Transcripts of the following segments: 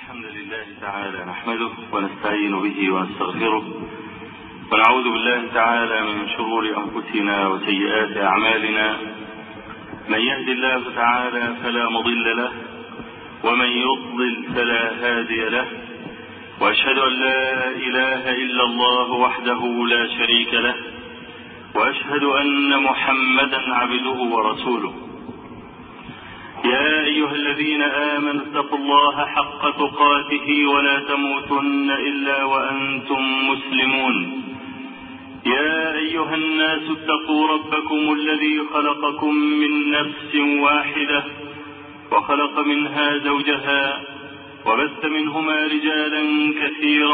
الحمد لله تعالى نحمده ونستعين به ونستغفره ونعوذ بالله تعالى من شرور أنفسنا وسيئات أعمالنا. من يهد الله تعالى فلا مضل له ومن يضلل فلا هادي له، وأشهد أن لا إله إلا الله وحده لا شريك له، وأشهد أن محمدا عبده ورسوله. يا أيها الذين آمنوا اتقوا الله حق تقاته ولا تموتن إلا وأنتم مسلمون. يا أيها الناس اتقوا ربكم الذي خلقكم من نفس واحدة وخلق منها زوجها وبث منهما رجالا كثيرا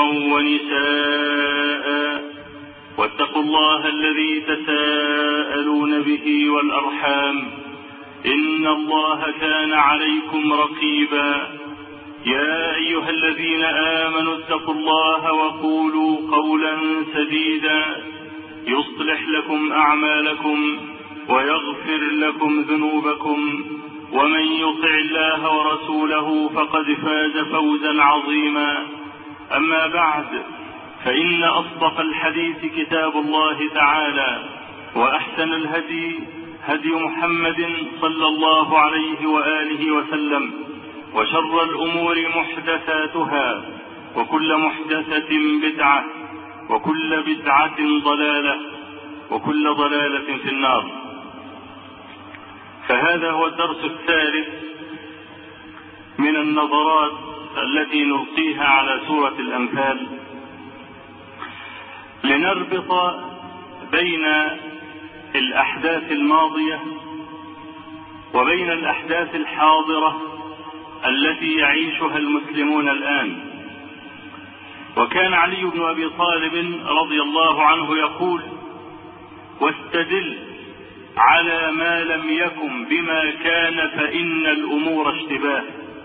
ونساء، واتقوا الله الذي تساءلون به والأرحام إن الله كان عليكم رقيبا. يا أيها الذين آمنوا اتقوا الله وقولوا قولا سديدا يصلح لكم أعمالكم ويغفر لكم ذنوبكم، ومن يطع الله ورسوله فقد فاز فوزا عظيما. أما بعد، فإن أصدق الحديث كتاب الله تعالى، وأحسن الهدي هدي محمد صلى الله عليه وآله وسلم، وشر الأمور محدثاتها، وكل محدثة بدعة، وكل بدعة ضلالة، وكل ضلالة في النار. فهذا هو الدرس الثالث من النظرات التي نلقيها على سورة الأنفال، لنربط بين الأحداث الماضية وبين الأحداث الحاضرة التي يعيشها المسلمون الآن. وكان علي بن أبي طالب رضي الله عنه يقول: واستدل على ما لم يكن بما كان فإن الأمور اشتباه.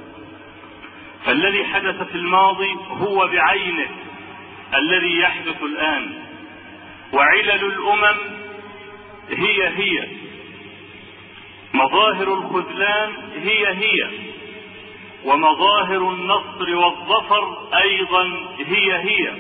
فالذي حدث في الماضي هو بعينه الذي يحدث الآن، وعلل الأمم هي مظاهر الخذلان هي ومظاهر النصر والظفر أيضا هي.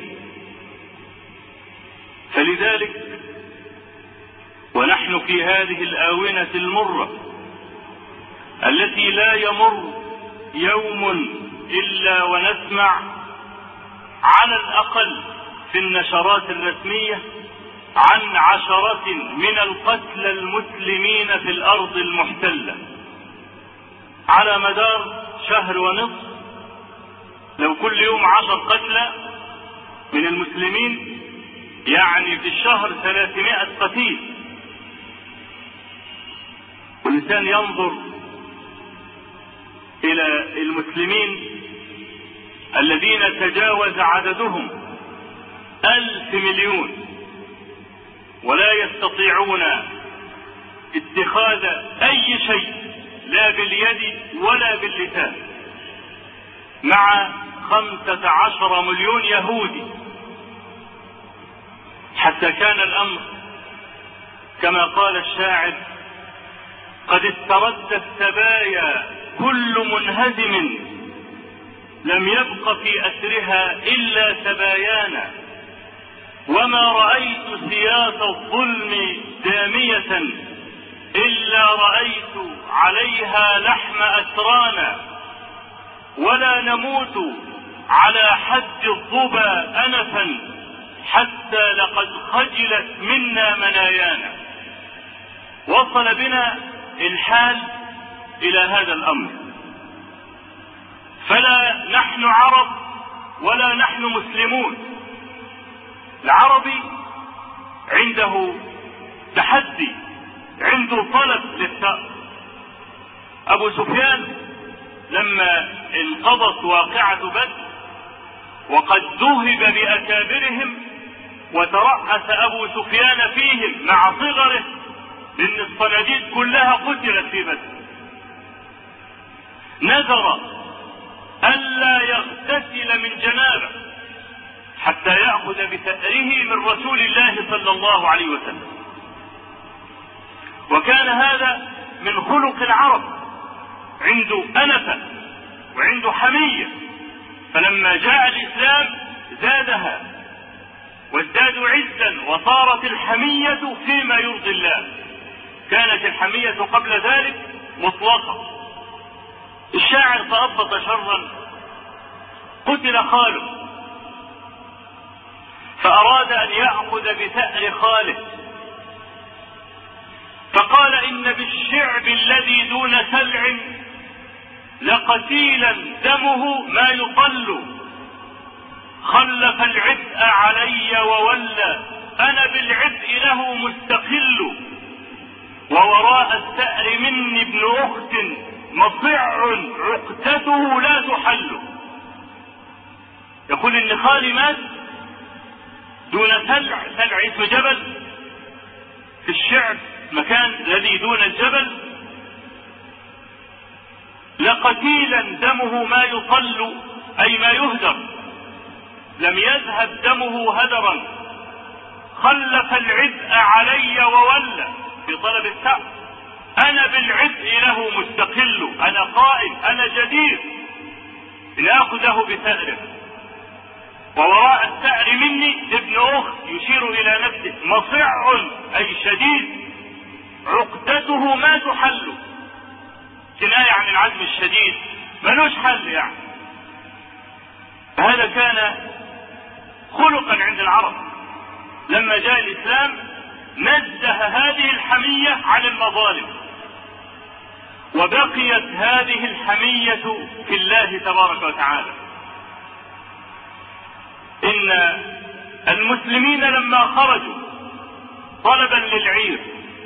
فلذلك ونحن في هذه الآونة المرة التي لا يمر يوم إلا ونسمع على الأقل في النشرات الرسمية عن 10 من القتلى المسلمين في الأرض المحتلة على مدار شهر ونصف. لو كل يوم 10 قتلى من المسلمين، يعني في الشهر 300 قتيل. والإنسان ينظر إلى المسلمين الذين تجاوز عددهم 1,000 مليون، ولا يستطيعون اتخاذ أي شيء لا باليد ولا باللسان، مع 15 مليون يهودي. حتى كان الأمر كما قال الشاعر: قد استرد السبايا كل منهزم، لم يبق في أسرها إلا سبايانا، وما رأيت سياط الظلم دامية إلا رأيت عليها لحم أسرانا، ولا نموت على حد الظبا أنفا حتى لقد خجلت منا منايانا. وصل بنا الحال إلى هذا الأمر، فلا نحن عرب ولا نحن مسلمون. العربي عنده تحدي، عنده طلب للثأر. أبو سفيان لما انقضت واقعة بدر وقد ذهب بأكابرهم وترأس أبو سفيان فيهم مع صغره، لأن الصناديد كلها قتلت في بدر، نذر ألا يغتسل من جنابه حتى يأخذ بثأره من رسول الله صلى الله عليه وسلم. وكان هذا من خلق العرب، عنده أنفة وعنده حمية، لما جاء الإسلام زادها وازدادوا عزا، وصارت الحمية فيما يرضي الله. كانت الحمية قبل ذلك مطلقة. الشاعر تأبط شرا، قتل خاله فأراد أن يأخذ بثأر خاله، فقال إن بالشعب الذي دون سلع لقتيلا دمه ما يطل، خلف العبء علي وولى، أنا بالعبء له مستقل، ووراء الثأر مني ابن أخت مطع عقدته لا تحل. يقول إن خالي مات دون سلع، سلع اسم جبل في الشعب، مكان الذي دون الجبل، لقتيلا دمه ما يطل أي ما يهدر، لم يذهب دمه هدرا، خلف العبء علي وولى في طلب الثأر، أنا بالعبء له مستقل، أنا قائم، أنا جدير إن آخذه بثأره. ووراء الثأر مني ابن أخت يشير إلى نفسه، مصع أي شديد، عقدته ما تحل، كناية عن العزم الشديد ملوش حل يعني. هذا كان خلقا عند العرب. لما جاء الإسلام نزه هذه الحمية عن المظالم، وبقيت هذه الحمية في الله تبارك وتعالى. إن المسلمين لما خرجوا طلبا للعير،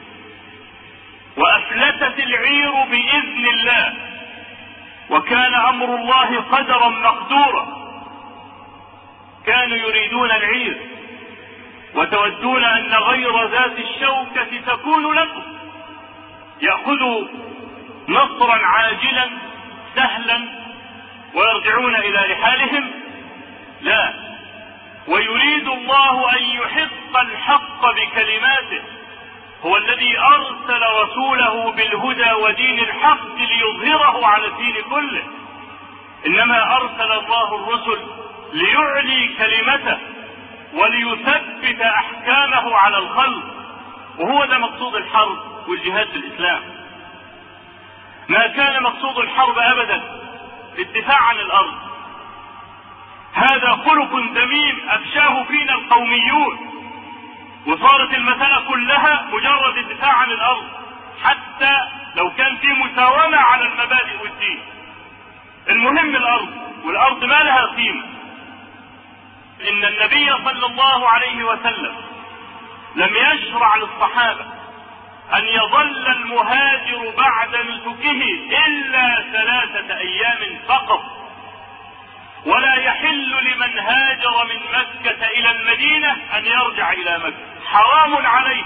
وأفلتت العير بإذن الله، وكان أمر الله قدرا مقدورا، كانوا يريدون العير وتودون أن غير ذات الشوكة تكون لكم، يأخذوا نصرا عاجلا سهلا ويرجعون إلى رحالهم. لا، ويريد الله أن يحق الحق بكلماته، هو الذي أرسل رسوله بالهدى ودين الحق ليظهره على الدين كله. إنما أرسل الله الرسل ليعلي كلمته وليثبت أحكامه على الخلق، وهو ده مقصود الحرب والجهاد في الإسلام. ما كان مقصود الحرب أبدا الدفاع عن الأرض، هذا خلق ذميم أفشاه فينا القوميون، وصارت المسألة كلها مجرد الدفاع عن الأرض، حتى لو كان في مساومة على المبادئ والدين. المهم الأرض، والأرض ما لها قيمة. إن النبي صلى الله عليه وسلم لم يشرع للصحابة أن يظل المهاجر بعد نسكه إلا 3 أيام فقط، ولا يحل لمن هاجر من مكة إلى المدينة أن يرجع إلى مكة، حرام عليه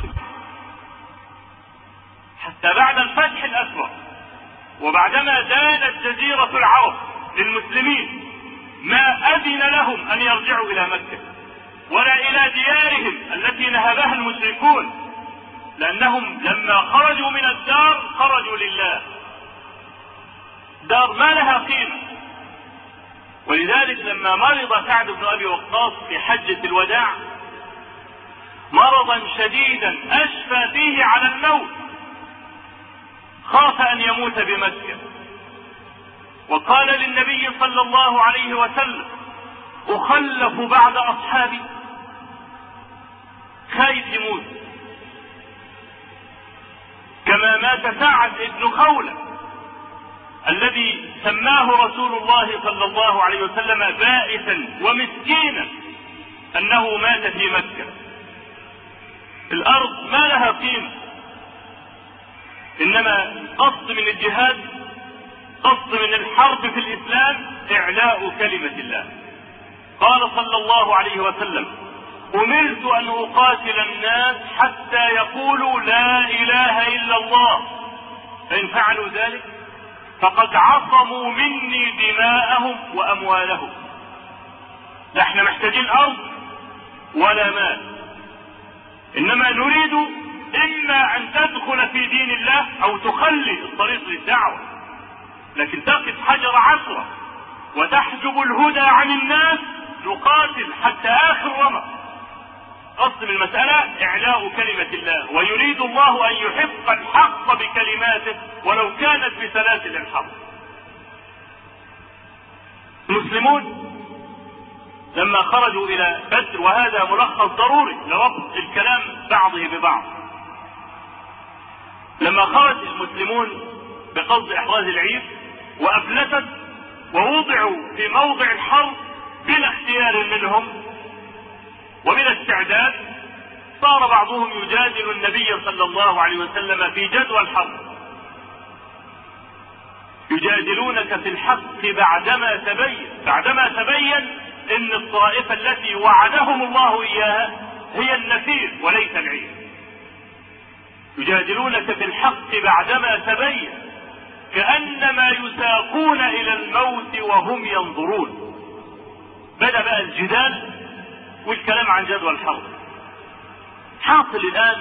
حتى بعد الفتح الأكبر، وبعدما دانت جزيرة العرب للمسلمين ما أذن لهم أن يرجعوا إلى مكة ولا إلى ديارهم التي نهبها المشركون، لأنهم لما خرجوا من الدار خرجوا لله، دار ما لها قيمة. ولذلك لما مرض سعد بن أبي وقاص في حجة الوداع مرضا شديدا أشفى فيه على الموت، خاف أن يموت بمكة، وقال للنبي صلى الله عليه وسلم: أخلف بعد أصحابي، خايف يموت كما مات سعد بن خولة الذي سماه رسول الله صلى الله عليه وسلم بائسا ومسكينا أنه مات في مكة. الأرض ما لها قيمة، إنما قصد من الجهاد، قصد من الحرب في الإسلام إعلاء كلمة الله. قال صلى الله عليه وسلم: أمرت أن أقاتل الناس حتى يقولوا لا إله إلا الله، فإن فعلوا ذلك فقد عصموا مني دماءهم وأموالهم. لا احنا محتاجين أرض ولا مال، إنما نريد إما أن تدخل في دين الله أو تخلي الطريق للدعوة، لكن تقف حجر عثرة وتحجب الهدى عن الناس نقاتل حتى آخر رمق. قصد المسألة إعلاء كلمة الله، ويريد الله أن يحق الحق بكلماته ولو كانت بسلاسل الحق. المسلمون لما خرجوا إلى بدر، وهذا ملخص ضروري لربط الكلام بعضه ببعض، لما خرج المسلمون بقصد إحراز العير وأفلتت ووضعوا في موضع الحرب بلا اختيار منهم وبلا استعداد، صار بعضهم يجادل النبي صلى الله عليه وسلم في جدوى الحرب، يجادلونك في الحق بعدما تبين ان الطائفة التي وعدهم الله اياها هي النفير وليس العير. يجادلونك في الحق بعدما تبين كأنما يساقون الى الموت وهم ينظرون. بدأ بقى الجدال والكلام عن جدوى الحرب. حاصل الآن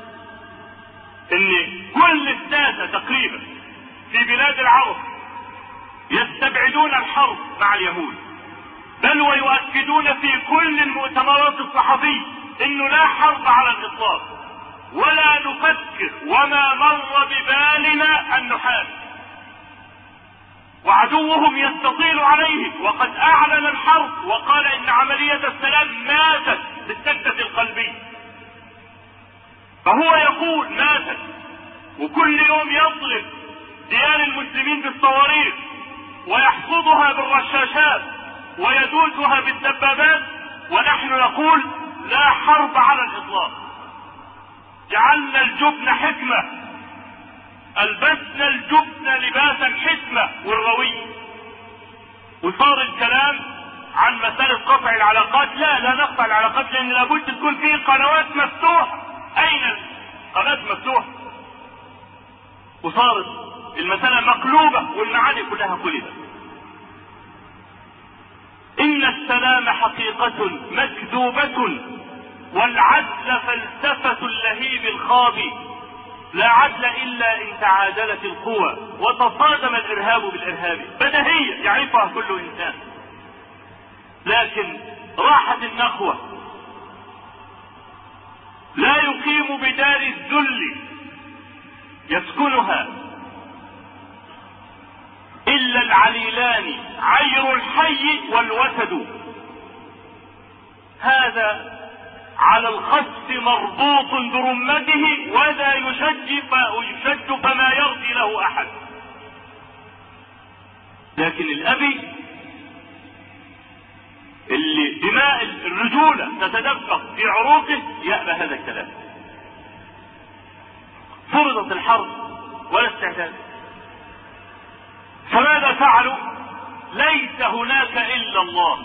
ان كل الساسة تقريبا في بلاد العرب يستبعدون الحرب مع اليهود، بل ويؤكدون في كل المؤتمرات الصحفية انه لا حرب على الاطلاق، ولا نفكر وما مر ببالنا ان نحارب، وعدوهم يستطيل عليهم وقد اعلن الحرب وقال ان عملية السلام ماتت بالسكتة القلبية. فهو يقول ماتت، وكل يوم يضرب ديار المسلمين بالصواريخ ويحصدها بالرشاشات ويدوسها بالدبابات، ونحن نقول لا حرب على الاطلاق. جعلنا الجبن حكمة، البسنا الجبن لباس الحكمة والروي، وصار الكلام عن مسألة قطع العلاقات. لا نقطع العلاقات، لان لابد تكون فيه قنوات مفتوحة. اين القنوات مفتوحة؟ وصارت المسألة مقلوبة والمعاني كلها قلبت. إن السلام حقيقة مكذوبة، والعدل فلسفة اللهيب الخاضي. لا عدل إلا إن تعادلت القوى وتصادم الإرهاب بالإرهاب. بديهية يعرفها كل إنسان، لكن راحت النخوة. لا يقيم بدار الذل يسكنها إلا العليلان عير الحي والوسد. هذا على الخس مربوط برمته، وذا يشج فما يرضي له أحد. لكن الأبي اللي دماء الرجولة تتدفق في عروقه يأبى هذا الكلام. فرضت الحرب ولا استعداد، فماذا فعلوا؟ ليس هناك إلا الله.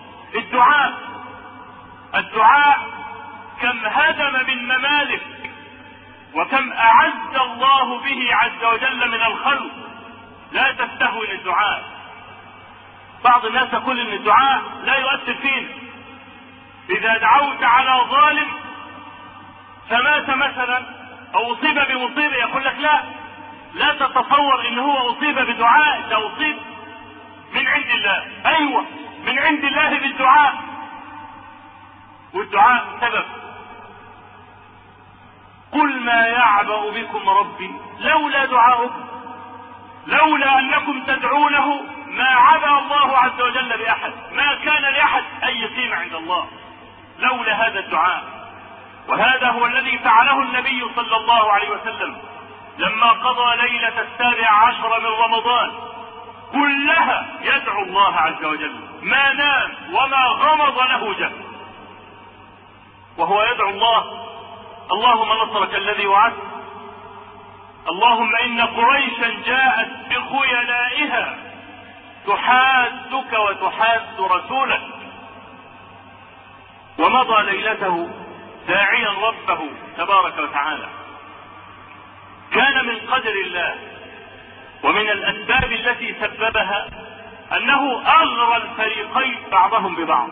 الدعاء كم هدم من ممالك، وكم أعز الله به عز وجل من الخلق. لا تستهون الدعاء. بعض الناس يقول ان الدعاء لا يؤثر فينا. اذا دعوت على ظالم فمات مثلا او اصيب بمصيبة، يقول لك لا تتصور ان هو اصيب بدعاء، ده اصيب من عند الله. ايوه، من عند الله بالدعاء، والدعاء سبب. قل ما يعبأ بكم ربي لولا دعاؤكم، لولا انكم تدعونه ما عبأ الله عز وجل بأحد، ما كان لأحد أي قيمة عند الله لولا هذا الدعاء. وهذا هو الذي فعله النبي صلى الله عليه وسلم لما قضى ليلة 17 من رمضان كلها يدعو الله عز وجل، ما نام وما غمض له جهد، وهو يدعو الله: اللهم نصرك الذي وعدت، اللهم إن قريشا جاءت بخيلائها تحادك وتحاد رسولك. ومضى ليلته داعيا ربه تبارك وتعالى. كان من قدر الله ومن الأسباب التي سببها أنه أغرى الفريقين بعضهم ببعض.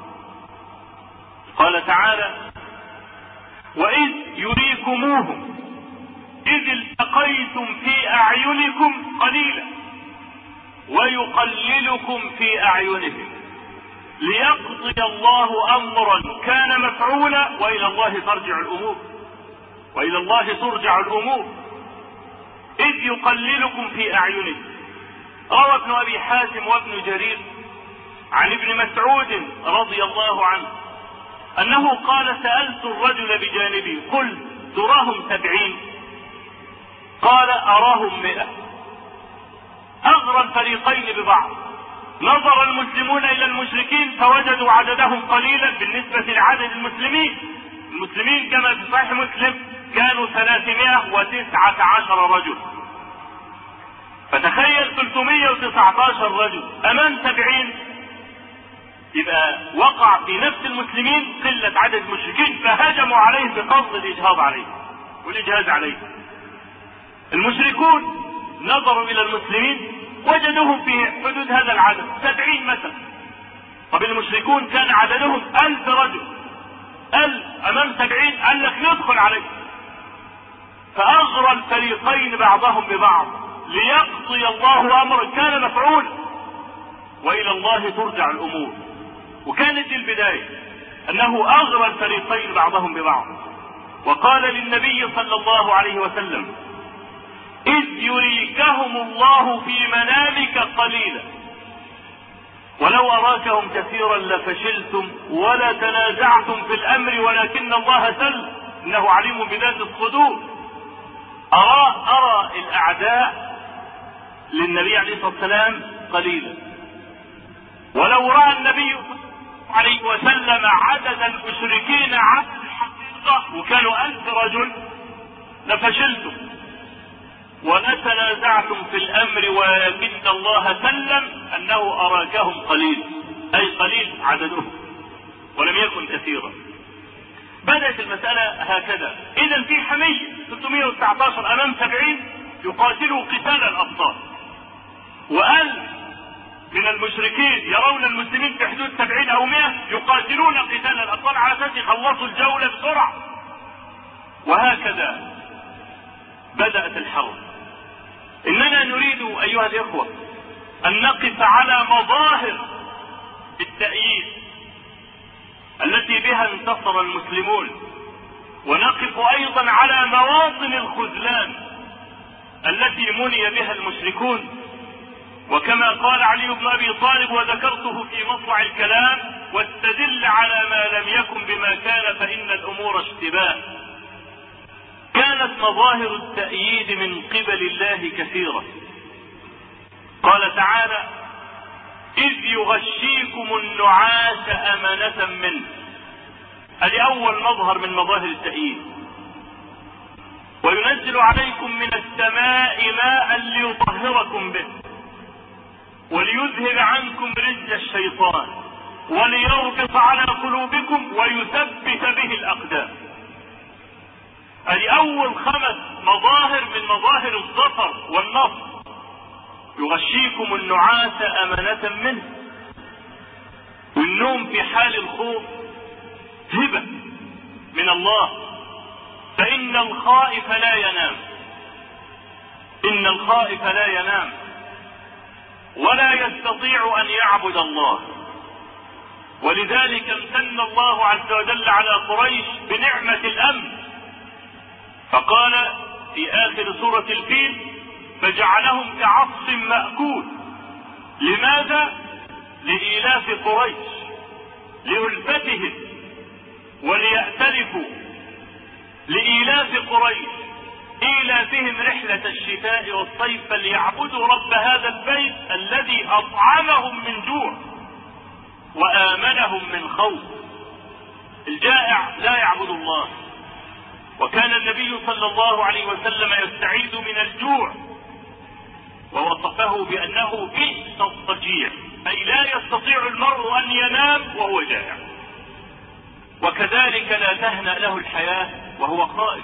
قال تعالى: وإذ يريكموهم إذ التقيتم في أعينكم قليلا ويقللكم في أعينهم ليقضي الله أمرا كان مفعولا وإلى الله ترجع الأمور. وإلى الله ترجع الأمور. إذ يقللكم في أعينهم. روى ابن أبي حاتم وابن جرير عن ابن مسعود رضي الله عنه أنه قال: سألت الرجل بجانبي قل تراهم 70؟ قال: أراهم 100. أغرى الفريقين ببعض. نظر المسلمون إلى المشركين فوجدوا عددهم قليلا بالنسبة لعدد المسلمين. المسلمين كما في صحيح مسلم كانوا 319 رجل، فتخيل 319 رجل أمام 70، يبقى وقع في نفس المسلمين قلة عدد المشركين فهجموا عليه بقصد الإجهاض عليه والإجهاز عليه. المشركون نظروا إلى المسلمين وجدوهم في حدود هذا العدد 70 مثلا. طب المشركون كان عددهم 1000 رجل، 1000 أمام 70 قال لك ندخل عليه. فأغرى الفريقين بعضهم ببعض ليقضي الله أمرا كان مفعولا وإلى الله ترجع الأمور. وكانت البداية أنه أغرى الفريقين بعضهم ببعض وقال للنبي صلى الله عليه وسلم: إذ يريكهم الله في منامك قليلا ولو أراكهم كثيرا لفشلتم ولا تنازعتم في الأمر ولكن الله سل إنه عليم بذات الصدور. أرى الأعداء للنبي عليه الصلاة والسلام قليلا، ولو رأى النبي عليه وسلم عدد المشركين عدد الحقيقة وكانوا 1000 رجل لفشلتم ولتنازعتم في الأمر ولكن الله سلم أنه أراكهم قليل، أي قليل عددهم ولم يكن كثيرا. بدأت المسألة هكذا. إذا في حمية 319 أمام 70 يقاتلوا قتال الأبطال، و1000 من المشركين يرون المسلمين في حدود 70 أو 100 يقاتلون قتال الأبطال على أساس يخلصوا الجولة بسرعة. وهكذا بدأت الحرب. إننا نريد أيها الإخوة أن نقف على مظاهر التأييد التي بها انتصر المسلمون، ونقف أيضا على مواطن الخذلان التي مني بها المشركون. وكما قال علي بن أبي طالب وذكرته في مطلع الكلام: واستدل على ما لم يكن بما كان فإن الأمور اشتباه. كانت مظاهر التأييد من قبل الله كثيرة. قال تعالى: إذ يغشيكم النعاس أمنة منه. هذه أول مظهر من مظاهر التأييد. وينزل عليكم من السماء ماء ليطهركم به وليذهب عنكم رجز الشيطان وليربط على قلوبكم ويثبت به الأقدام. هذه أول 5 مظاهر من مظاهر الظفر والنصر. يغشيكم النعاس أمنة منه. والنوم في حال الخوف هبة من الله، فإن الخائف لا ينام. إن الخائف لا ينام ولا يستطيع أن يعبد الله. ولذلك امتن الله عز وجل على قريش بنعمة الأمن، فقال في آخر سورة الفيل: فجعلهم كعصف مأكول. لماذا؟ لإيلاف قريش، لألفتهم وليأتلفوا، لإيلاف قريش، إيلافهم رحلة الشتاء والصيف، فليعبدوا رب هذا البيت الذي أطعمهم من جوع وآمنهم من خوف. الجائع لا يعبد الله. وكان النبي صلى الله عليه وسلم يستعيذ من الجوع ووصفه بأنه بئس الضجيع، أي لا يستطيع المرء أن ينام وهو جائع. وكذلك لا تهنأ له الحياة وهو خائف.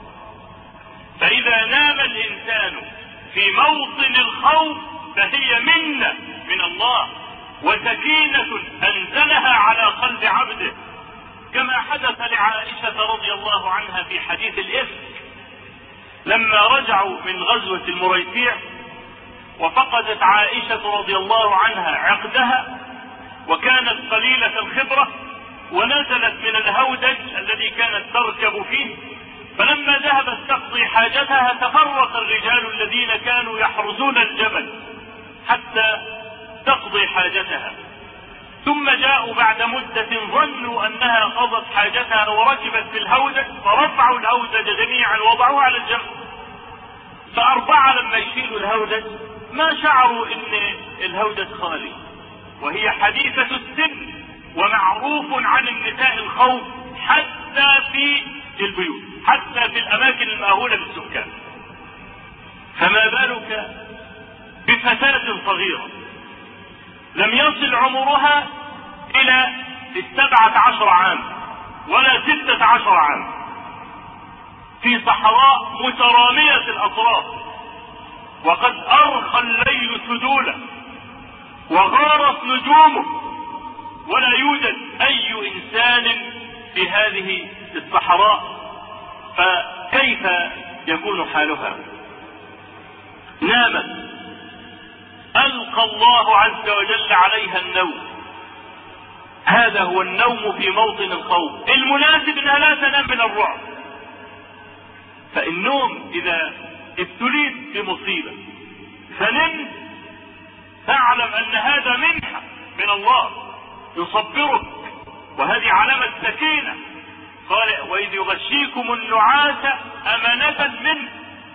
فإذا نام الإنسان في موطن الخوف فهي منة من الله وسكينة أنزلها على قلب عبده، كما حدث لعائشة رضي الله عنها في حديث الإفك لما رجعوا من غزوة المريسيع وفقدت عائشة رضي الله عنها عقدها وكانت قليلة الخبرة، ونزلت من الهودج الذي كانت تركب فيه، فلما ذهبت تقضي حاجتها تفرق الرجال الذين كانوا يحرزون الجبل حتى تقضي حاجتها، ثم جاءوا بعد مدة ظنوا أنها قضت حاجتها وركبت في الهودج، فرفعوا الهودج جميعا ووضعوها على الجنب. فأربعة لما يشيلوا الهودج ما شعروا ان الهودج خالي، وهي حديثة السن ومعروف عن النساء الخوف حتى في البيوت، حتى في الأماكن المأهولة بالسكان، فما بالك بفتاة صغيرة لم يصل عمرها إلى 17 عام ولا 16 عام، في صحراء مترامية الأطراف، وقد أرخى الليل سدولا وغارت نجومه، ولا يوجد أي إنسان في هذه الصحراء، فكيف يكون حالها؟ نامت، ألقى الله عز وجل عليها النوم. هذا هو النوم في موطن الخوف، المناسب انها لا تنام من الرعب. فالنوم اذا ابتليت بمصيبة فنمت فاعلم ان هذا منحة من الله يصبرك، وهذه علامة سكينة. قال وإذ يغشيكم النعاس أمانة منه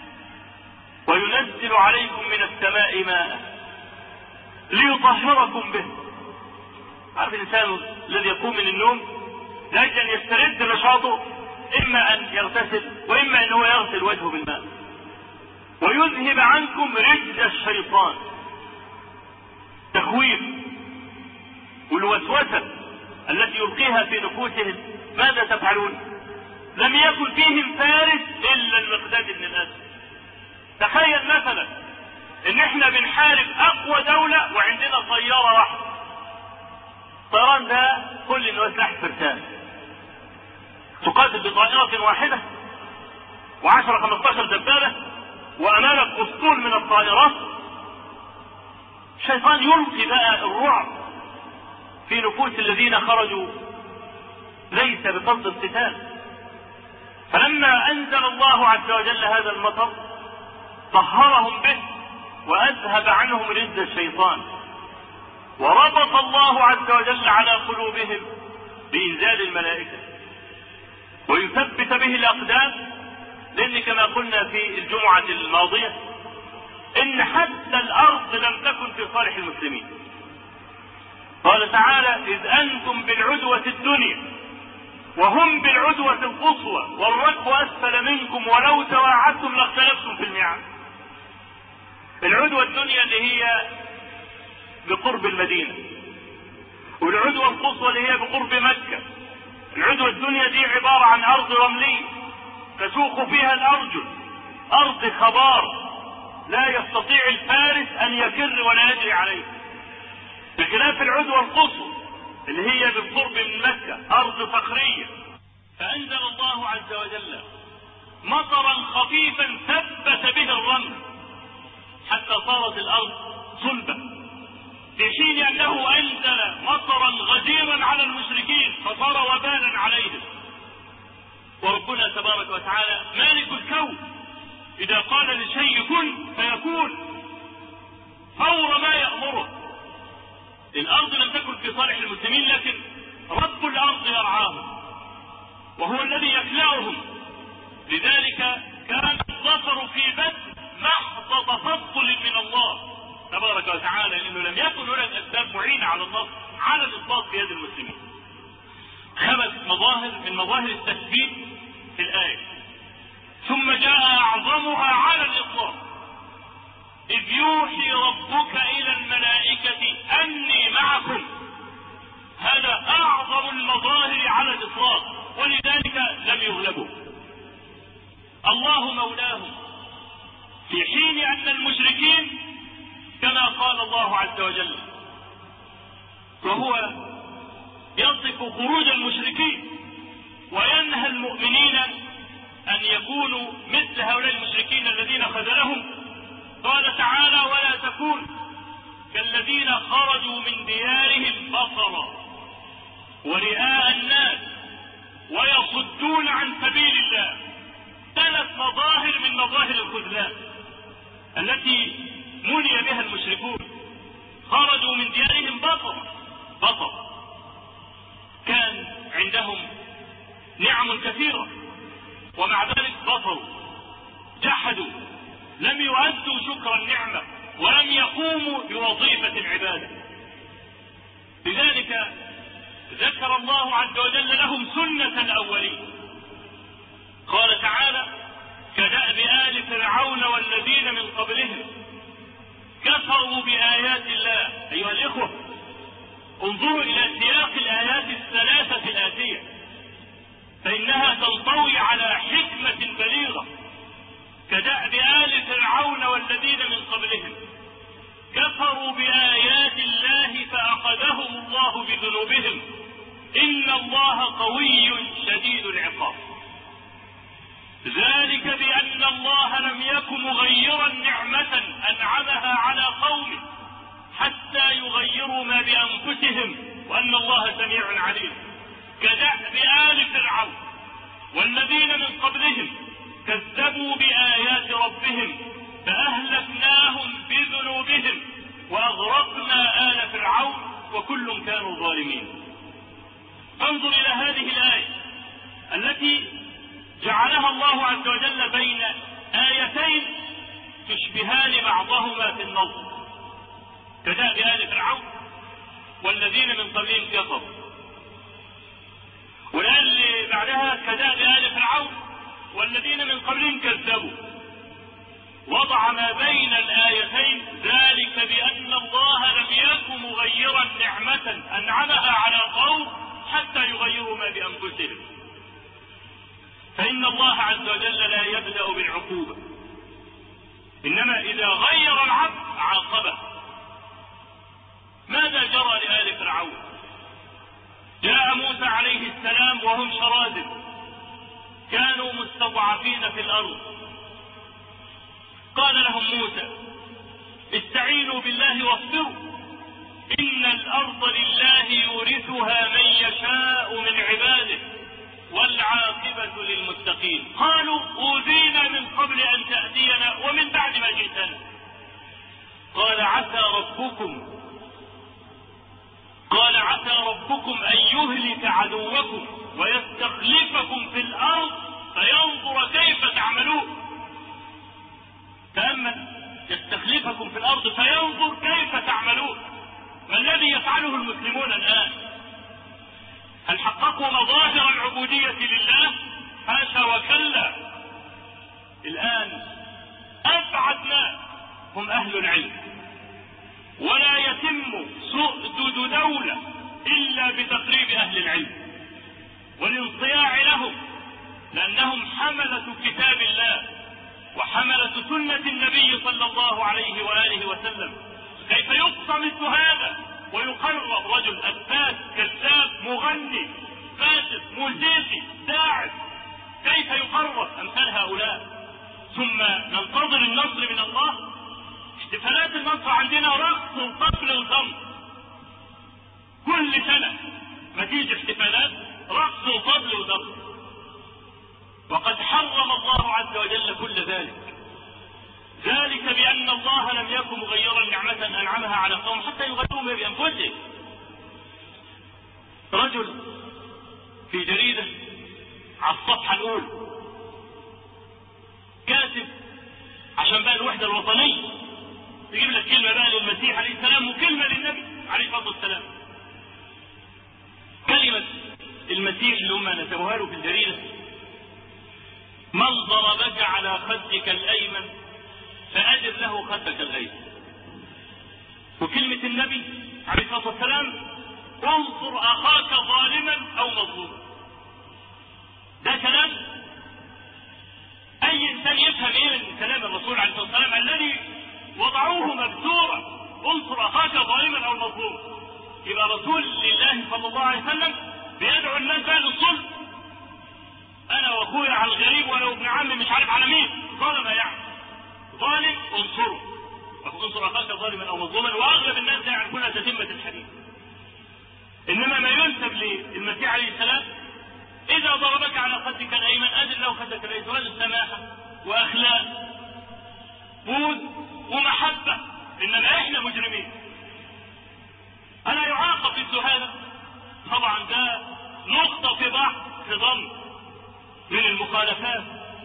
وينزل عليكم من السماء ماء ليطهركم به. عارف الإنسان الذي يقوم من النوم لاجل أن يسترد نشاطه، إما أن يغتسل وإما أن هو يغسل وجهه بالماء، ويذهب عنكم رجز الشيطان، تخويف والوسوسة التي يلقيها في نفوسهم. ماذا تفعلون؟ لم يكن فيهم فارس إلا المقداد بن الأسد. تخيل مثلا ان احنا بنحارب اقوى دولة وعندنا طيارة واحدة، الطيران ده كل انه سلاح فرسان، تقاتل بطائرة واحدة و10-15 دبابة وامامك اسطول من الطائرات. الشيطان يلقي بقى الرعب في نفوس الذين خرجوا ليس بقصد القتال. فلما انزل الله عز وجل هذا المطر طهرهم به وأذهب عنهم رجز الشيطان، وربط الله عز وجل على قلوبهم بإنزال الملائكة ويثبت به الأقدام. لأن كما قلنا في الجمعة الماضية إن حتى الأرض لم تكن في صالح المسلمين. قال تعالى إذ أنتم بالعدوة الدنيا وهم بالعدوة القصوى والركب أسفل منكم ولو تواعدتم لاختلفتم في الميعاد. العدوة الدنيا اللي هي بقرب المدينة، والعدوة القصوى اللي هي بقرب مكة. العدوة الدنيا دي عبارة عن أرض رملية تسوق فيها الأرجل، أرض خضار لا يستطيع الفارس أن يكر ولا يجري عليه، بخلاف العدوة القصوى اللي هي بالقرب من مكة، أرض صخرية. فأنزل الله عز وجل مطرا خفيفا ثبت به الرمل حتى صارت الأرض صلبة، في حين أنه أنزل مطرا غزيرا على المشركين فصار وبالا عليهم. وربنا تبارك وتعالى مالك الكون، إذا قال لشيء كن فيكون فور ما يأمره. الأرض لم تكن في صالح المسلمين، لكن رب الأرض يرعاهم وهو الذي يخلعهم. لذلك كان الظفر في بدر محض تفضل من الله تبارك وتعالى، لأنه لم يكن هناك أسباب معينة على النصر على الإطلاق في يد المسلمين. 5 مظاهر من مظاهر التثبيت في الآية، ثم جاء أعظمها على الإطلاق إذ يوحي ربك إلى الملائكة أني معكم. هذا أعظم المظاهر على الإطلاق، ولذلك لم يغلبوا. الله مولاهم في حين أن المشركين كما قال الله عز وجل وهو يصف خروج المشركين وينهى المؤمنين أن يكونوا مثل هؤلاء المشركين الذين خذلهم. قال تعالى: ولا تكونوا كالذين خرجوا من ديارهم بطرا ورئاء الناس ويصدون عن سبيل الله. 3 مظاهر من مظاهر الخذلان التي مني بها المشركون. خرجوا من ديارهم بطر، كان عندهم نعم كثيرة ومع ذلك بطروا، جحدوا، لم يؤدوا شكر النعمة ولم يقوموا بوظيفة العبادة. لذلك ذكر الله عز وجل لهم سنة الأولين. قال تعالى: كدأب آل فرعون والذين من قبلهم كفروا بآيات الله. أيها الإخوة، انظروا إلى سياق الآيات الثلاثة الآتية فإنها تنطوي على حكمة بليغة. كدأب آل فرعون والذين من قبلهم كفروا بآيات الله فأخذهم الله بذنوبهم إن الله قوي شديد العقاب. ذلك بأن الله لم يك مغيرا نعمة أنعمها على قوم حتى يغيروا ما بأنفسهم وأن الله سميع عليم. كدأب آل فرعون والذين من قبلهم كذبوا بآيات ربهم فأهلكناهم بذنوبهم وأغرقنا آل فرعون وكل كانوا ظالمين. انظر إلى هذه الآية التي جعلها الله عز وجل بين آيتين تشبهان بعضهما في النظر. كدأب آل فرعون والذين من قبلهم كفروا، والآية اللي بعدها كدأب آل فرعون والذين من قبلهم كذبوا. وضع ما بين الآيتين ذلك بأن الله لم يك مغيرا نعمة أنعمها على قوم حتى يغيروا ما بأنفسهم. فإن الله عز وجل لا يبدأ بالعقوبة، إنما إذا غير العبد عاقبه. ماذا جرى لآل فرعون؟ جاء موسى عليه السلام وهم شراذم، كانوا مستضعفين في الأرض. قال لهم موسى: استعينوا بالله واصبروا إن الأرض لله يورثها من يشاء من عباده والعاقبة للمتقين. قالوا: أوذينا من قبل أن تأتينا ومن بعد ما جئتنا. قال: عسى ربكم أن يهلك عدوكم ويستخلفكم في الأرض فينظر كيف تعملون. تأمل: يستخلفكم في الأرض فينظر كيف تعملون. ما الذي يفعله المسلمون الآن؟ هل حققوا مظاهر العبودية لله؟ حاشا وكلا. الآن أسعد ناس هم أهل العلم، ولا يتم سؤدد دولة إلا بتقريب أهل العلم والانصياع لهم، لأنهم حملة كتاب الله وحملة سنة النبي صلى الله عليه وآله وسلم. كيف يقصى مثل هذا ويقرر رجل أساس كذاب مغني فاسد موسيقي داعس؟ كيف يقرر أمثال هؤلاء؟ ثم ننتظر النصر من الله. احتفالات النصر عندنا رقص وطبل وضم، كل سنة ما تيجي احتفالات رقص وطبل وضم، وقد حرم الله عز وجل كل ذلك. ذلك بأن الله لم يكن مغيرا نعمة أنعمها على قوم حتى يغيروا ما بأنفسهم. رجل في جريدة على الصفحة الأولى كاتب عشان بقى الوحدة الوطنية، يجيب لك كلمة بقى للمسيح عليه السلام وكلمة للنبي عليه الصلاة والسلام. كلمة المسيح اللي هم نسبوها له في الجريدة: من ضربك على خدك الأيمن فأجر له خدك الأيمن. وكلمة النبي عليه الصلاة والسلام: انصر أخاك ظالما أو مظلوما. ده كلام أي إنسان يفهم إيه من كلام الرسول عليه الصلاة والسلام الذي وضعوه مبتورا: انصر أخاك ظالما أو مظلوما. يبقى رسول لله صلى الله عليه وسلم بيدعو الناس بقى للصلح. أنا وأخويا على الغريب ولو ابن عمي مش عارف على مين ظلم، يعني ظالم انصره. انصر اخاك ظالما او مظلوما، واغلب الناس لا يعرفون تتمه الحديث. انما ما ينسب للمسيح عليه السلام: اذا ضربك على خدك الايمن اذن له خدك الايسر. هذه السماحه واخلاق بود ومحبه. انما احنا مجرمين. الا يعاقب مثل هذا؟ طبعا ده نقطه في ضم من المخالفات.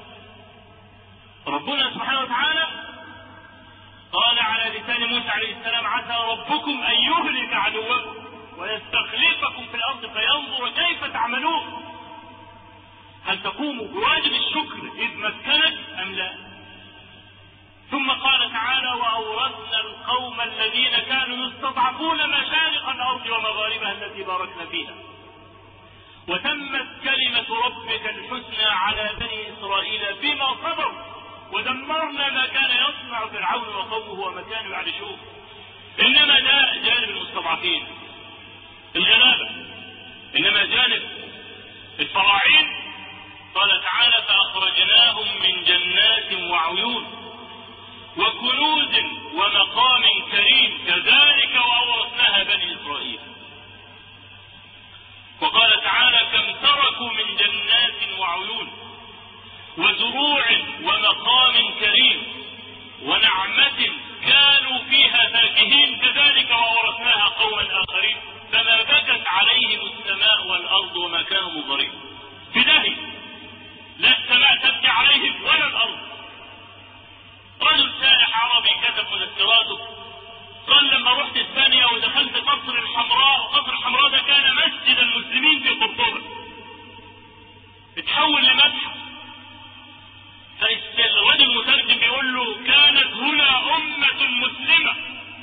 ربنا سبحانه وتعالى قال على لسان موسى عليه السلام: عسى ربكم ان يهلك عدوكم ويستخلفكم في الارض فينظر كيف تعملون. هل تقوم بواجب الشكر اذ مكنك ام لا؟ ثم قال تعالى: واورثنا القوم الذين كانوا يستضعفون مشارق الارض ومغاربها التي باركنا فيها وتمت كلمة ربك الحسنى على بني إسرائيل بما صبروا ودمرنا ما كان يصنع فرعون وقومه وما كانوا يعرشون. إنما ده جانب المستضعفين الغلابة. إنما جانب الفراعين قال تعالى: فأخرجناهم من جنات وعيون وكنوز ومقام كريم كذلك وأورثناها بني إسرائيل. وقال تعالى: كم تركوا من جنات وعيون وزروع ومقام كريم ونعمة كانوا فيها فاكهين كذلك وورثناها قوما آخرين فما بكت عليهم السماء والأرض وما كانوا منظرين. في داهية لا السماء تبكي عليهم ولا الأرض. رجل سائح عربي كتب مذكراته قال: لما رحت اسبانيا ودخلت قصر الحمراء، وقصر الحمراء ده كان مسجد المسلمين في قرطبة، اتحول لمتحف. فالرجل المترجم بيقول له: كانت هنا أمة مسلمة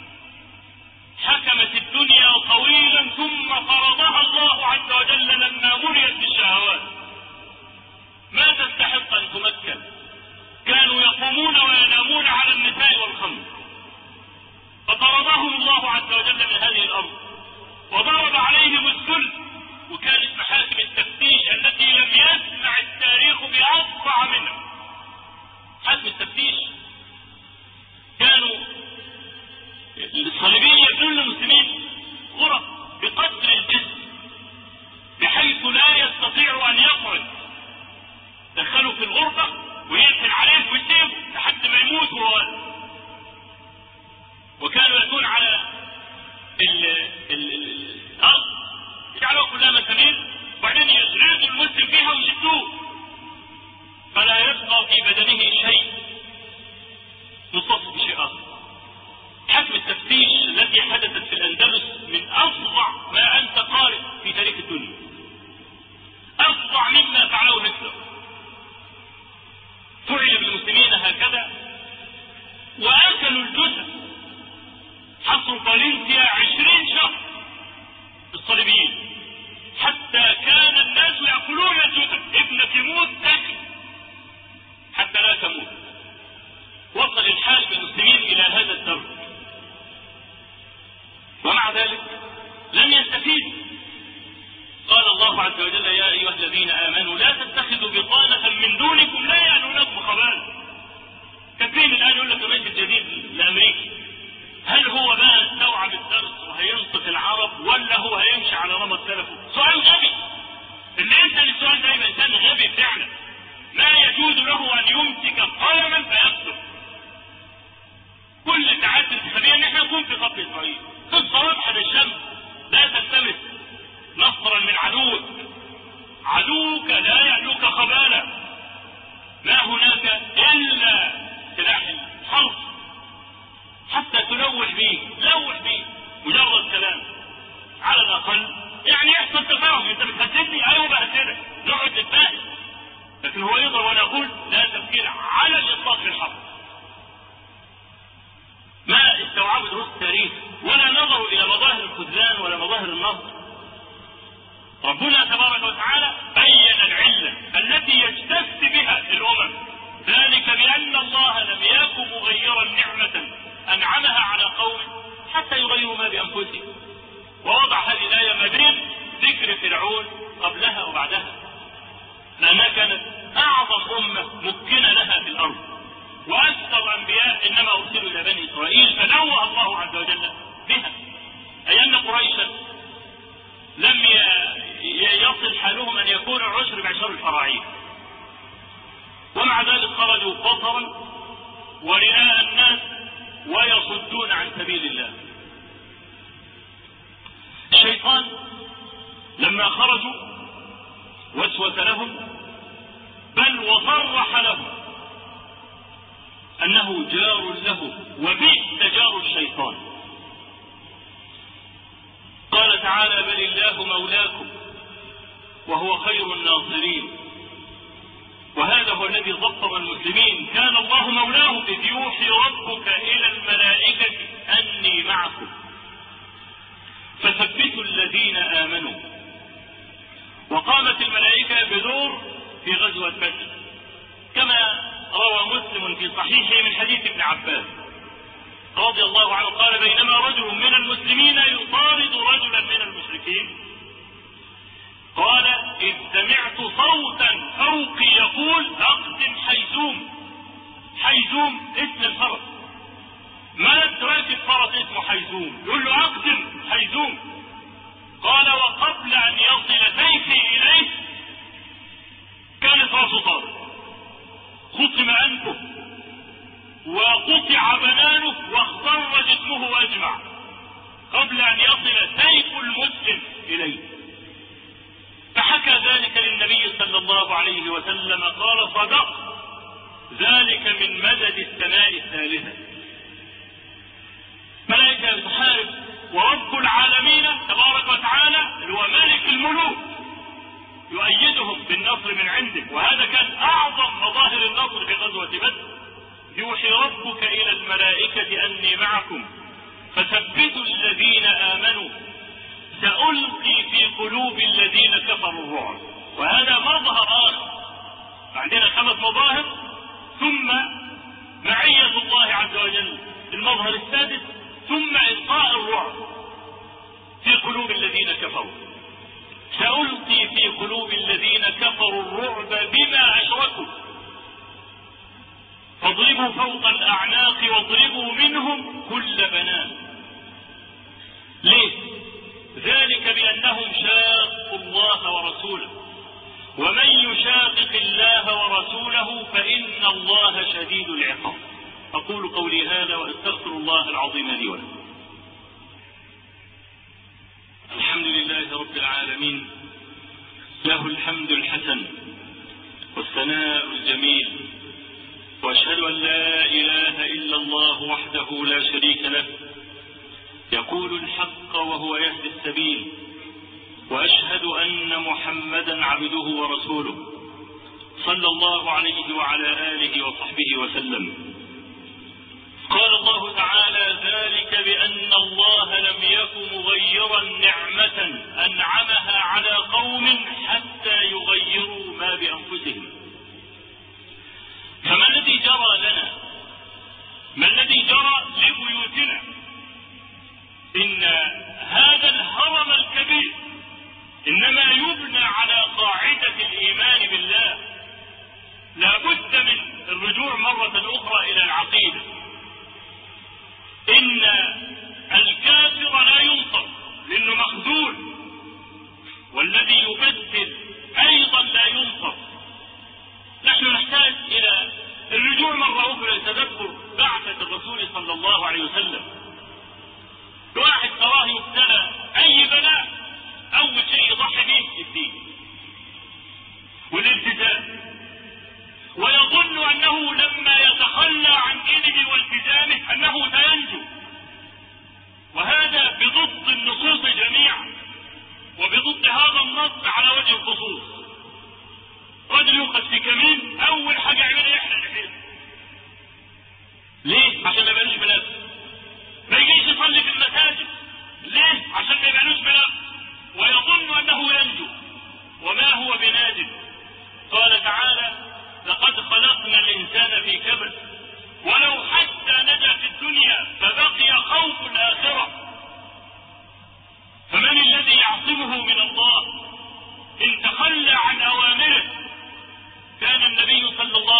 حكمت الدنيا طويلا ثم فرضها الله عز وجل لما مريت بالشهوات، ما تستحق أن تمكن. كانوا يقومون وينامون على النساء والخمر، فطردهم الله عز وجل من هذه الأرض وضرب عليهم الذل. وكانت محاكم التفتيش التي لم يسمع التاريخ بأفظع منها. حاكم التفتيش كانوا الصليبيين يبنون للمسلمين غرف بقدر الجسم بحيث لا يستطيع أن يخرج. دخلوا في الغرفة ويقفل عليه ويسيبه لحد ما يموت وهو. وكانوا يكون على الأرض يجعلوها كلها مسامير وبعدين يغرزوا المسلم فيها ويشدوه فلا يبقى في بدنه شيء مصف بشيء آخر. حكم التفتيش التي حدثت في الأندلس من أفظع ما أنت قارئ في تاريخ الدنيا، أفظع مما فعله هتلر. فعل بالمسلمين هكذا وأكلوا الجثث. حصروا فالنسيا 20 شهر الصليبيين حتى كان الناس يأكلون الجثث. ابنك يموت تاكل حتى لا تموت. وصل الحال بالمسلمين إلى هذا الدرجة، ومع ذلك لم يستفيد. قال الله عز وجل: يا أيها الذين آمنوا لا تتخذوا بطانة من دونكم لا يألونكم خبالا. كثير الآن يقول لك الرئيس الجديد الأمريكي هل هو بقى استوعب الدرس وهينصف العرب ولا هو هيمشي على نمط سلفه؟ سؤال غبي. اللي يسأل السؤال ده يبقى إنسان غبي فعلا. ما يجوز له أن يمسك قلما فيكتب. كل ساعات الانتخابية ان احنا نكون في خط إسرائيل في الصواب حد الشمس لا تلتمس نصرا من عدوك. عدوك لا يألوك خبالا. ما هناك إلا سلاح الحرب حتى تلوح به مجرد كلام على الأقل يعني يحصل تفاهم. انت بتهددني ايوه بهددك نقعد نتفاهم، لكن هو يقدر وانا اقول لا تفكير على الإطلاق في الحرب. ما استوعبوا دروس التاريخ ولا نظروا إلى مظاهر الخذلان ولا مظاهر النصر. ربنا تبارك وتعالى بين العلة التي يجتث بها الأمم، ذلك بأن الله لم يكن مغيرا نعمة أنعمها على قوم حتى يغيروا ما بأنفسهم. ووضع هذه الآية ما بين ذكر فرعون قبلها وبعدها، لأنها كانت أعظم أمة مكنة لها في الأرض، وأكثر الأنبياء إنما أرسلوا إلى بني إسرائيل لهم أن يكون العشر بعشر الفراعين، ومع ذلك خرجوا بطرا ورئاء الناس ويصدون عن سبيل الله. الشيطان لما خرجوا وسوس لهم، بل وصرح لهم أنه جار له وبئس جار الشيطان. قال تعالى: بل الله مولاكم وهو خير الناصرين. وهذا هو الذي ظفر المسلمين، كان الله مولاهم إذ يوحي ربك إلى الملائكة أني معكم فثبتوا الذين آمنوا. وقامت الملائكة بدور في غزوة بدر كما روى مسلم في صحيحه من حديث ابن عباس رضي الله عنه قال: بينما رجل من المسلمين يطارد رجلا من المشركين، قال: إذ سمعت صوتا فوقي يقول: أقدم حيزوم. حيزوم اسم الفرس، ما راكب فرس اسمه حيزوم، يقول له: أقدم حيزوم. قال: وقبل أن يصل سيفي إليه كانت راسه طارت، خصم أنفه وقطع بنانه واخضر جسمه أجمع قبل أن يصل سيف المسلم إليه. فحكى ذلك للنبي صلى الله عليه وسلم، قال: صدق، ذلك من مدد السماء الثالثة. ملائكة بتحارب، ورب العالمين تبارك وتعالى هو ملك الملوك يؤيدهم بالنصر من عنده. وهذا كان أعظم مظاهر النصر في غزوة بدر: يوحي ربك إلى الملائكة أني معكم فثبتوا الذين آمنوا سألقي في قلوب الذين كفروا الرعب. وهذا مظهر آخر، عندنا 5 مظاهر، ثم معية الله عز وجل المظهر السادس، ثم إلقاء الرعب في قلوب الذين كفروا. سألقي في قلوب الذين كفروا الرعب بما أشركوا فاضربوا فوق الأعناق واضربوا منهم كل بنان. ليه؟ ذلك بأنهم شاقوا الله ورسوله، ومن يشاقق الله ورسوله فإن الله شديد العقاب. أقول قولي هذا وأستغفر الله العظيم لي ولكم. الحمد لله رب العالمين، له الحمد الحسن والثناء الجميل، وأشهد أن لا إله إلا الله وحده لا شريك له، يقول الحق وهو يهدي السبيل، وأشهد أن محمدا عبده ورسوله صلى الله عليه وعلى آله وصحبه وسلم. قال الله تعالى: ذلك بأن الله لم يكن مغيرا نعمة أنعمها على قوم حتى يغيروا ما بأنفسهم. فما الذي جرى لنا؟ ما الذي جرى لبيوتنا؟ إن هذا الهرم الكبير إنما يبنى على قاعدة الإيمان بالله. لا بد من الرجوع مرة أخرى إلى العقيدة. إن الكافر لا ينصر لأنه مخذول، والذي يبدل أيضا لا ينصر. نحن نحتاج إلى الرجوع مرة أخرى لتذكر بعثة الرسول صلى الله عليه وسلم. الواحد تراه يبتلى أي بلاء، أول شيء يضحي به الدين والالتزام، ويظن أنه لما يتخلى عن دينه والتزامه أنه سينجو. وهذا بضد النصوص جميعا، وبضد هذا النص على وجه الخصوص. رجل يوقف في كمين، أول حاجة يعملها يحرق لحيته. ليه؟ عشان ما يبانوش بنفسه. ما يجيش يصلي في المساجد. ليه؟ عشان ما يبانوش بنفسه، ويظن أنه ينجو وما هو بناجٍ. قال تعالى: لقد خلقنا الإنسان في كبد، ولو حتى نجا في الدنيا فبقي خوف الآخرة. فمن الذي يعصمه من الله إن تخلى عن أوامره؟ كان النبي صلى الله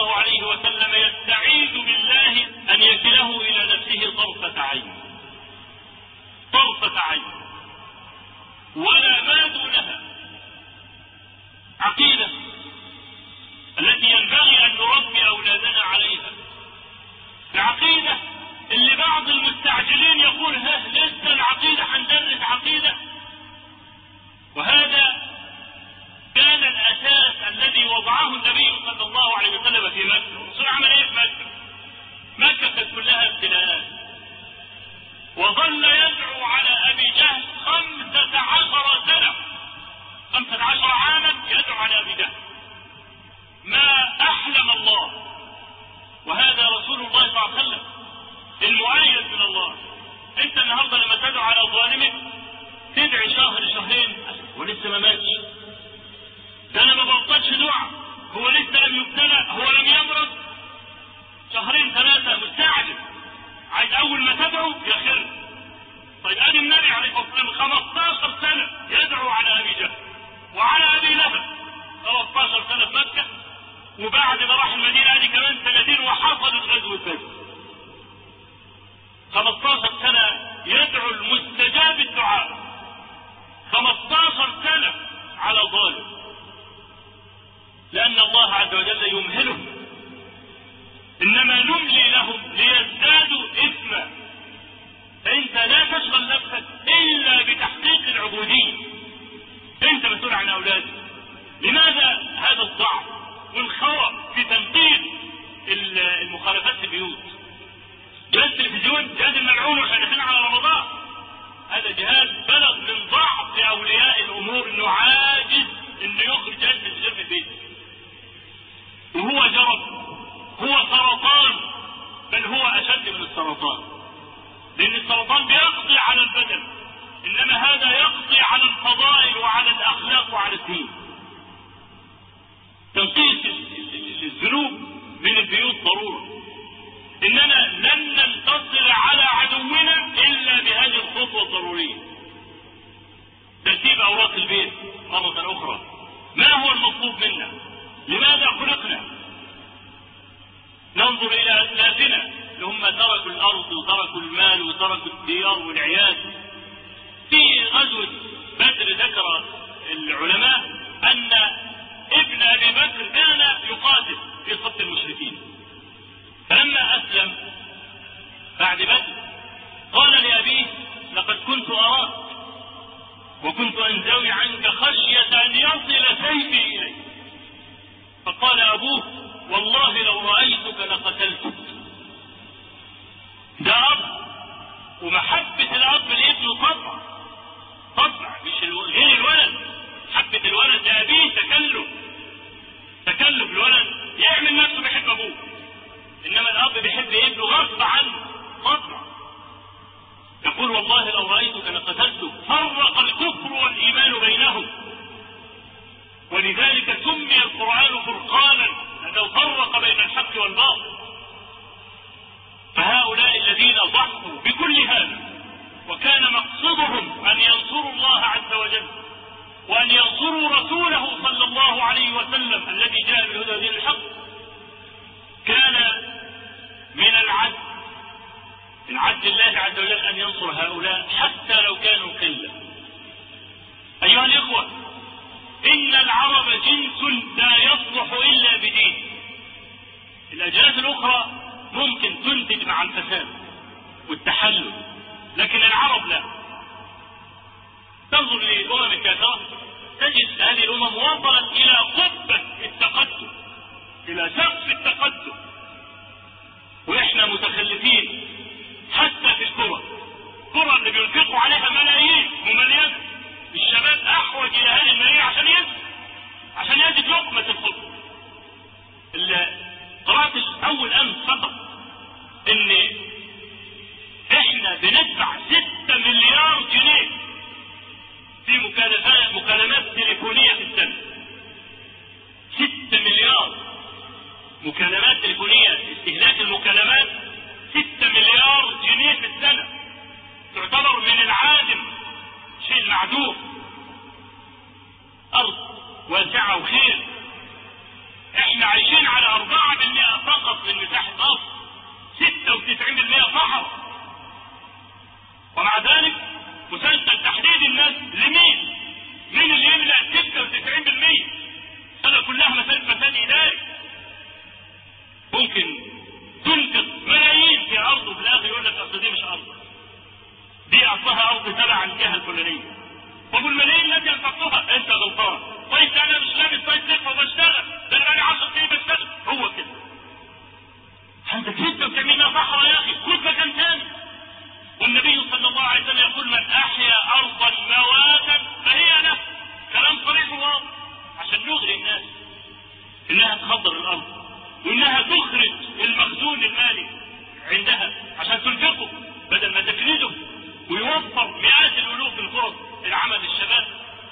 الفجر، 15 سنة يدعو المستجاب الدعاء، 15 سنة على ظالم، لأن الله عز وجل يمهلهم، إنما نملي لهم ليزدادوا إثما. فأنت لا تشغل نفسك إلا بتحقيق العبودية، أنت مسؤول عن أولادك. لماذا هذا الضعف والخور في تنقيب المخالفات في البيوت؟ جهاز التلفزيون، جهاز الملعون، واحنا داخلين على رمضان، هذا جهاز بلغ من ضعف أولياء الأمور إنه عاجز إنه يخرج جهاز التلفزيون في البيت، وهو جرب، هو سرطان، بل هو أشد من السرطان، لأن السرطان بيقضي على البدن، إنما هذا يقضي على الفضائل وعلى الأخلاق وعلى الدين. تنقيص الذنوب من البيوت ضرورة، إننا لن ننتصر على عدونا إلا بهذه الخطوة الضرورية، ترتيب أوراق البيت مرة أخرى. ما هو المطلوب منا؟ لماذا خلقنا؟ ننظر إلى أسلافنا اللي هم تركوا الأرض وتركوا المال وتركوا الديار والعيال. في غزوة بدر ذكر العلماء أن ابن أبي بكر كان يقاتل في صف المشركين، فلما أسلم بعد بدر قال لأبيه: لقد كنت أراك وكنت أنزوي عنك خشية أن يصل سيفي إليك. فقال أبوه: والله لو رأيتك لقتلتك. ده أب، ومحبة الأب لابنه طبع مش غير الولد. حبة الولد لأبيه تكلف الولد، يعمل نفسه بيحب أبوه، إنما الأب بيحب ابنه غصب عنه طبع. يقول: والله لو رأيتك لقتلتك. فرق الكفر والإيمان بينهم، ولذلك سمي القرآن فرقانا، لأنه فرق بين الحق والباطل. فهؤلاء الذين ضحوا بكل هذا وكان مقصدهم أن ينصروا الله عز وجل وأن ينصروا رسوله صلى الله عليه وسلم الذي جاء بالهدى ودين الحق، كان من عدل الله عز وجل أن ينصر هؤلاء حتى لو كانوا قلة. أيها الإخوة، إن العرب جنس لا يصلح إلا بدين. الأجناس الأخرى ممكن تنتج مع الفساد والتحلل، لكن العرب لا. تنظر للأمم الكافرة تجد هذه الأمم وصلت إلى قبة التقدم، إلى سقف التقدم، وإحنا متخلفين حتى في الكرة اللي بينفقوا عليها ملايين ومليانات. الشباب أحوج إلى هذه الملايين عشان يجد لقمة الخبز. قرأت أول أمس فقط إن إحنا بندفع 6 مليار جنيه في مكالمات تليفونية في السنة. 6 مليار مكالمات تليفونية، استهلاك المكالمات 6 مليار جنيه في السنة، تعتبر من العادم، شيء معدوم. أرض واسعة وخير، احنا عايشين على 4% فقط من مساحة أرض، 96% صحراء. ومع ذلك مسلسل تحديد الناس لمين؟ مين اللي يملأ 96%؟ السنة كلها مسائل فساد إداري. ممكن تنفق ملايين في أرض وفي الآخر يقول لك أصل دي مش أرض، دي أصلها أرض تبع الجهة الفلانية. طب الملايين التي أنفقتها أنت غلطان. طيب أنا مش لابس طيب صفة وبشتغل، ده أنا بقالي 10 سنين بشتغل. هو كده. أنت كنت بتعملها صحراء يا أخي، خد مكان ثاني. والنبي صلى الله عليه وسلم يقول: من أحيا أرضا مواتا فهي له. كلام صريح وواضح عشان نغري الناس إنها تخضر الأرض وإنها تخرج المخزون المالي عندها عشان تنفقه بدل ما تكنزه ويوفر مئات الألوف من فرص العمل للشباب.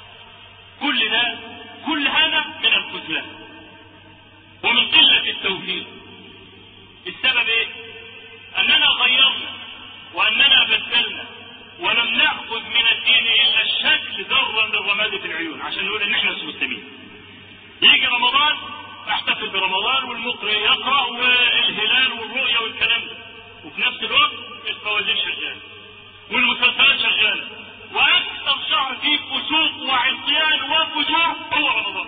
كل هذا من الخذلان ومن قلة التوفيق. السبب ايه؟ أننا غيرنا وأننا بدلنا ولم نأخذ من الدين إلا الشكل ذرة من رمادة العيون عشان نقول إن احنا مسلمين. يجي رمضان احتفل يحتفل برمضان والمقرئ يقرأ والهلال والرؤية والكلام ده، وفي نفس الوقت الفوازير شغالة والمسلسلات شغالة، وأكثر شهر فيه فسوق وعصيان وفجور هو رمضان.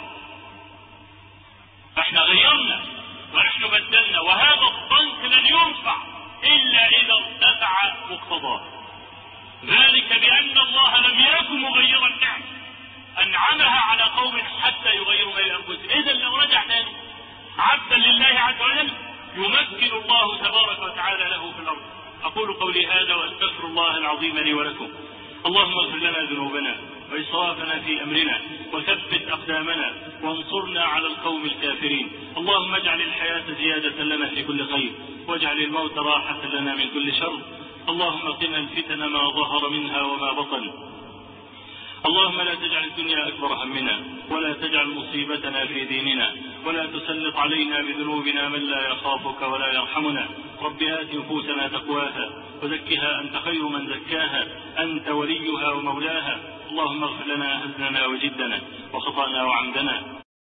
احنا غيرنا ونحن بدلنا، وهذا الضنك لن ينفع إلا إذا ارتفع مقتضاه، ذلك بأن الله لم يكن مغيرا نعمة أنعمها على قوم حتى يغيروا ما بأنفسهم. إذا لو رجع تاني عبدا لله عز وجل يمكن الله تبارك وتعالى له في الأرض. أقول قولي هذا وأستغفر الله العظيم لي ولكم. اللهم اغفر لنا ذنوبنا وإسرافنا في أمرنا وثبت أقدامنا وانصرنا على القوم الكافرين. اللهم اجعل الحياة زيادة لنا في كل خير واجعل الموت راحة لنا من كل شر. اللهم قنا الفتن ما ظهر منها وما بطن. اللهم لا تجعل الدنيا أكبر همنا ولا تجعل مصيبتنا في ديننا ولا تسلط علينا بذنوبنا من لا يخافك ولا يرحمنا. رب آت نفوسنا تقواها وزكها أنت خير من زكاها أنت وليها ومولاها. اللهم اغفر لنا هزلنا وجدنا وخطأنا وعمدنا